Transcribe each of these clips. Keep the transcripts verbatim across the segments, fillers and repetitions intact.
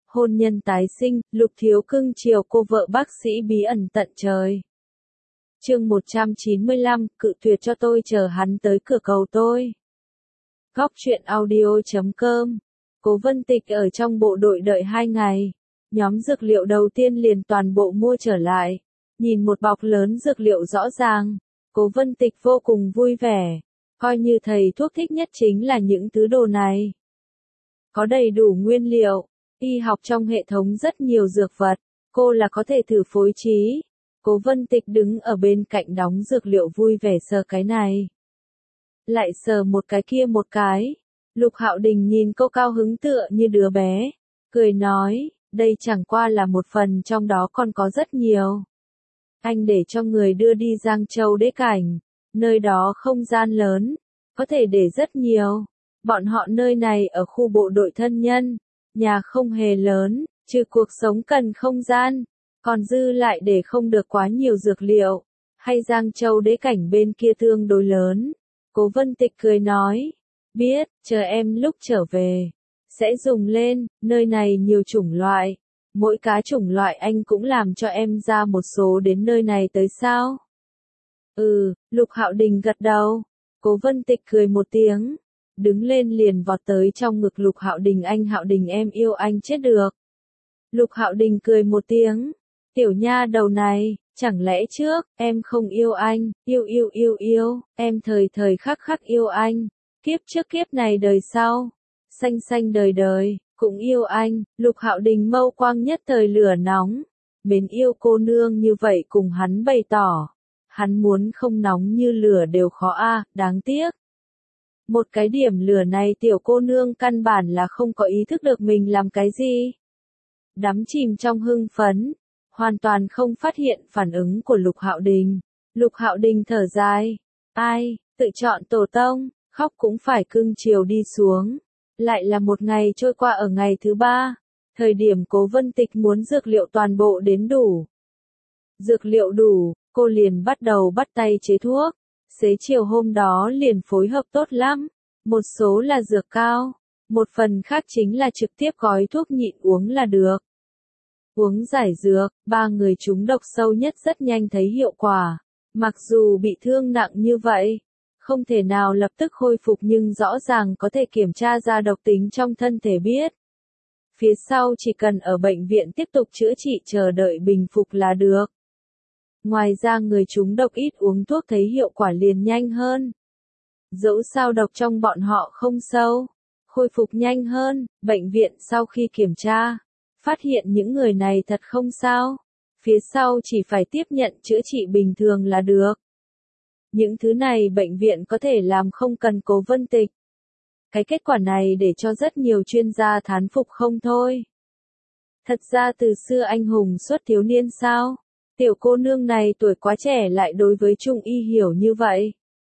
Hôn nhân tái sinh, Lục Thiếu cưng chiều cô vợ bác sĩ bí ẩn tận trời. Chương một trăm chín mươi lăm, cự tuyệt cho tôi chờ hắn tới cửa cầu tôi. Góc truyện audio chấm com. Cố Vân Tịch ở trong bộ đội đợi hai ngày. Nhóm dược liệu đầu tiên liền toàn bộ mua trở lại. Nhìn một bọc lớn dược liệu rõ ràng. Cố Vân Tịch vô cùng vui vẻ. Coi như thầy thuốc thích nhất chính là những thứ đồ này. Có đầy đủ nguyên liệu. Y học trong hệ thống rất nhiều dược vật. Cô là có thể thử phối trí. Cố Vân Tịch đứng ở bên cạnh đóng dược liệu vui vẻ sờ cái này. Lại sờ một cái kia một cái. Lục Hạo Đình nhìn cô cao hứng tựa như đứa bé. Cười nói, đây chẳng qua là một phần trong đó còn có rất nhiều. Anh để cho người đưa đi Giang Châu Đế Cảnh. Nơi đó không gian lớn. Có thể để rất nhiều. Bọn họ nơi này ở khu bộ đội thân nhân. Nhà không hề lớn, trừ cuộc sống cần không gian. Còn dư lại để không được quá nhiều dược liệu. Hay Giang Châu Đế Cảnh bên kia tương đối lớn. Cố Vân Tịch cười nói. Biết, chờ em lúc trở về. Sẽ dùng lên, nơi này nhiều chủng loại. Mỗi cá chủng loại anh cũng làm cho em ra một số đến nơi này tới sao? Ừ, Lục Hạo Đình gật đầu. Cố Vân Tịch cười một tiếng. Đứng lên liền vọt tới trong ngực Lục Hạo Đình. Anh Hạo Đình, em yêu anh chết được. Lục Hạo Đình cười một tiếng. Tiểu nha đầu này, chẳng lẽ trước, em không yêu anh, yêu yêu yêu yêu, em thời thời khắc khắc yêu anh, kiếp trước kiếp này đời sau, xanh xanh đời đời, cũng yêu anh. Lục Hạo Đình mâu quang nhất thời lửa nóng, mến yêu cô nương như vậy cùng hắn bày tỏ, hắn muốn không nóng như lửa đều khó a, à, đáng tiếc. Một cái điểm lửa này tiểu cô nương căn bản là không có ý thức được mình làm cái gì. Đắm chìm trong hưng phấn. Hoàn toàn không phát hiện phản ứng của Lục Hạo Đình. Lục Hạo Đình thở dài. Ai, tự chọn tổ tông, khóc cũng phải cưng chiều đi xuống. Lại là một ngày trôi qua ở ngày thứ ba. Thời điểm Cố Vân Tịch muốn dược liệu toàn bộ đến đủ. Dược liệu đủ, cô liền bắt đầu bắt tay chế thuốc. Xế chiều hôm đó liền phối hợp tốt lắm. Một số là dược cao. Một phần khác chính là trực tiếp gói thuốc nhịn uống là được. Uống giải dược, ba người trúng độc sâu nhất rất nhanh thấy hiệu quả. Mặc dù bị thương nặng như vậy, không thể nào lập tức khôi phục nhưng rõ ràng có thể kiểm tra ra độc tính trong thân thể biết. Phía sau chỉ cần ở bệnh viện tiếp tục chữa trị chờ đợi bình phục là được. Ngoài ra người trúng độc ít uống thuốc thấy hiệu quả liền nhanh hơn. Dẫu sao độc trong bọn họ không sâu, khôi phục nhanh hơn. Bệnh viện sau khi kiểm tra, phát hiện những người này thật không sao. Phía sau chỉ phải tiếp nhận chữa trị bình thường là được. Những thứ này bệnh viện có thể làm không cần Cố Vân Tịch. Cái kết quả này để cho rất nhiều chuyên gia thán phục không thôi. Thật ra từ xưa anh hùng xuất thiếu niên sao? Tiểu cô nương này tuổi quá trẻ lại đối với Trung y hiểu như vậy.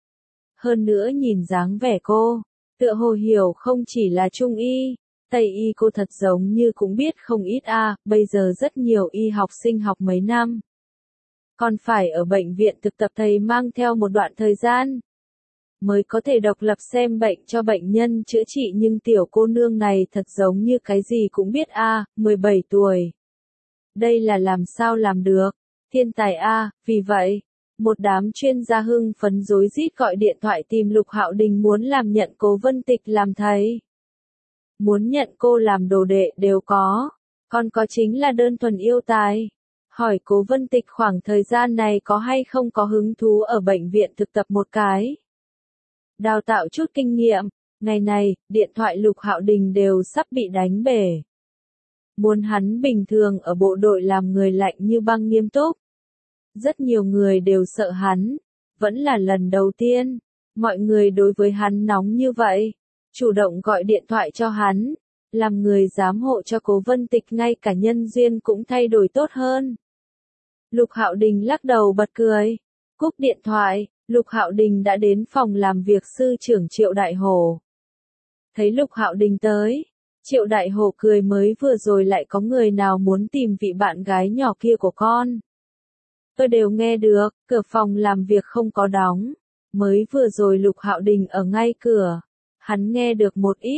Hơn nữa nhìn dáng vẻ cô, tựa hồ hiểu không chỉ là Trung y. Tây y cô thật giống như cũng biết không ít a, à, bây giờ rất nhiều y học sinh học mấy năm. Còn phải ở bệnh viện thực tập thầy mang theo một đoạn thời gian. Mới có thể độc lập xem bệnh cho bệnh nhân chữa trị nhưng tiểu cô nương này thật giống như cái gì cũng biết a, à, mười bảy tuổi. Đây là làm sao làm được, thiên tài a, à, vì vậy, một đám chuyên gia hưng phấn rối rít gọi điện thoại tìm Lục Hạo Đình muốn làm nhận Cố Vân Tịch làm thầy. Muốn nhận cô làm đồ đệ đều có, còn có chính là đơn thuần yêu tài. Hỏi Cố Vân Tịch khoảng thời gian này có hay không có hứng thú ở bệnh viện thực tập một cái. Đào tạo chút kinh nghiệm, ngày này, điện thoại Lục Hạo Đình đều sắp bị đánh bể. Muốn hắn bình thường ở bộ đội làm người lạnh như băng nghiêm túc. Rất nhiều người đều sợ hắn, vẫn là lần đầu tiên, mọi người đối với hắn nóng như vậy. Chủ động gọi điện thoại cho hắn, làm người giám hộ cho Cố Vân Tịch ngay cả nhân duyên cũng thay đổi tốt hơn. Lục Hạo Đình lắc đầu bật cười, cúp điện thoại, Lục Hạo Đình đã đến phòng làm việc sư trưởng Triệu Đại Hổ. Thấy Lục Hạo Đình tới, Triệu Đại Hổ cười mới vừa rồi lại có người nào muốn tìm vị bạn gái nhỏ kia của con. Tôi đều nghe được, cửa phòng làm việc không có đóng, mới vừa rồi Lục Hạo Đình ở ngay cửa. Hắn nghe được một ít,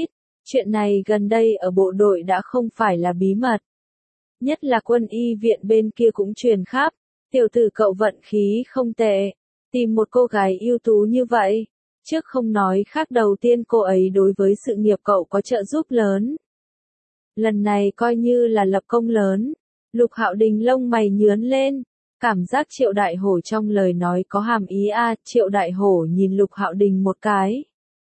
Chuyện này gần đây ở bộ đội đã không phải là bí mật. Nhất là quân y viện bên kia cũng truyền khắp, tiểu tử cậu vận khí không tệ, tìm một cô gái ưu tú như vậy. Trước không nói khác, đầu tiên cô ấy đối với sự nghiệp cậu có trợ giúp lớn. Lần này coi như là lập công lớn. Lục Hạo Đình lông mày nhướng lên, cảm giác Triệu Đại Hổ trong lời nói có hàm ý a. À, Triệu Đại Hổ nhìn Lục Hạo Đình một cái.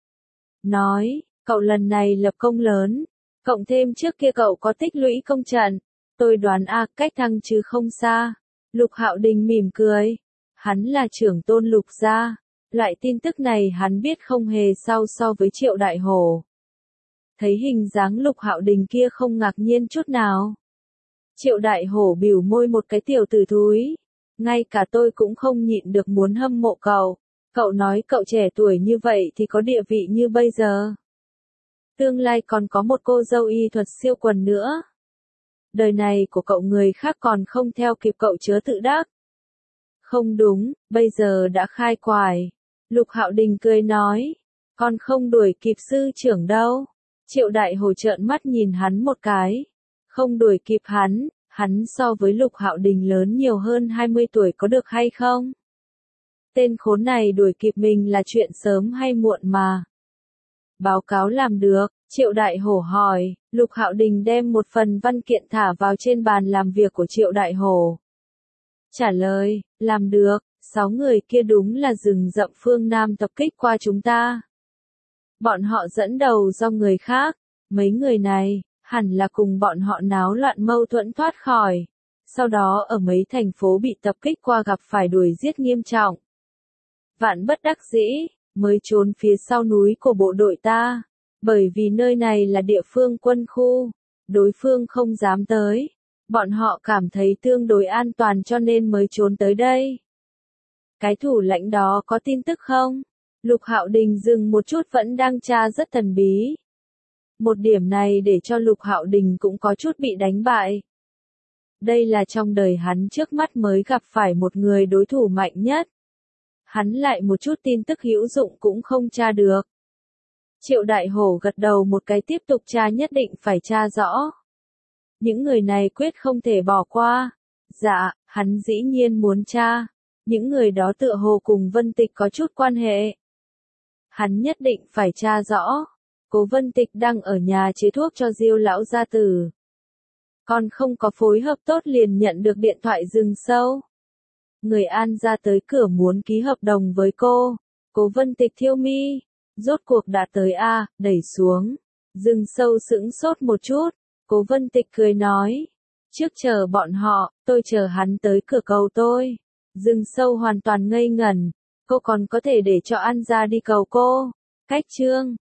Nói, cậu lần này lập công lớn, cộng thêm trước kia cậu có tích lũy công trận. Tôi đoán a, à, cách thăng chứ không xa. Lục Hạo Đình mỉm cười. Hắn là trưởng tôn Lục gia. Loại tin tức này hắn biết không hề sao so với Triệu Đại Hổ. Thấy hình dáng Lục Hạo Đình kia không ngạc nhiên chút nào. Triệu Đại Hổ bĩu môi một cái, tiểu tử thúi. Ngay cả tôi cũng không nhịn được muốn hâm mộ cậu. Cậu nói cậu trẻ tuổi như vậy thì có địa vị như bây giờ. Tương lai còn có một cô dâu y thuật siêu quần nữa. Đời này của cậu người khác còn không theo kịp cậu chớ tự đắc. Không đúng, bây giờ đã khai quải. Lục Hạo Đình cười nói. Còn không đuổi kịp sư trưởng đâu. Triệu Đại Hổ trợn mắt nhìn hắn một cái. Không đuổi kịp hắn, hắn so với Lục Hạo Đình lớn nhiều hơn hai mươi tuổi có được hay không? Tên khốn này đuổi kịp mình là chuyện sớm hay muộn mà. Báo cáo làm được, Triệu Đại Hổ hỏi. Lục Hạo Đình đem một phần văn kiện thả vào trên bàn làm việc của Triệu Đại Hổ. Trả lời, làm được, sáu người kia đúng là rừng rậm phương Nam tập kích qua chúng ta. Bọn họ dẫn đầu do người khác, mấy người này, hẳn là cùng bọn họ náo loạn mâu thuẫn thoát khỏi. Sau đó ở mấy thành phố bị tập kích qua gặp phải đuổi giết nghiêm trọng. Vạn bất đắc dĩ, mới trốn phía sau núi của bộ đội ta. Bởi vì nơi này là địa phương quân khu, đối phương không dám tới. Bọn họ cảm thấy tương đối an toàn cho nên mới trốn tới đây. Cái thủ lãnh đó có tin tức không? Lục Hạo Đình dừng một chút, vẫn đang tra rất thần bí. Một điểm này để cho Lục Hạo Đình cũng có chút bị đánh bại. Đây là trong đời hắn trước mắt mới gặp phải một người đối thủ mạnh nhất. Hắn lại một chút tin tức hữu dụng cũng không tra được. Triệu Đại Hổ gật đầu một cái, tiếp tục tra, nhất định phải tra rõ. Những người này quyết không thể bỏ qua. Dạ, hắn dĩ nhiên muốn tra. Những người đó tựa hồ cùng Vân Tịch có chút quan hệ. Hắn nhất định phải tra rõ. Cố Vân Tịch đang ở nhà chế thuốc cho Diêu lão gia tử. Còn không có phối hợp tốt liền nhận được điện thoại rừng sâu. Người An ra tới cửa muốn ký hợp đồng với cô. Cố Vân Tịch thiêu mi. Rốt cuộc đã tới a, đẩy xuống. Rừng sâu sững sốt một chút. Cố Vân Tịch cười nói. Trước chờ bọn họ, tôi chờ hắn tới cửa cầu tôi. Rừng sâu hoàn toàn ngây ngẩn. Cô còn có thể để cho An ra đi cầu cô. Cách chương.